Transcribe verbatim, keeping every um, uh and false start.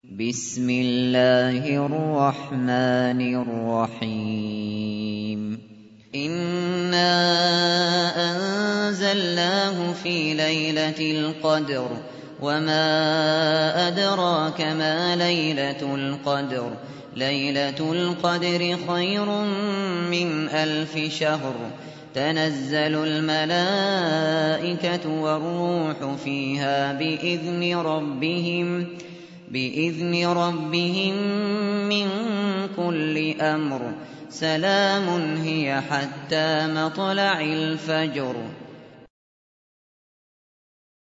بسم الله الرحمن الرحيم إنا أنزلناه في ليلة القدر وما أدراك ما ليلة القدر ليلة القدر خير من ألف شهر تنزل الملائكة والروح فيها بإذن ربهم بإذن ربهم من كل أمر سلام هي حتى مطلع الفجر.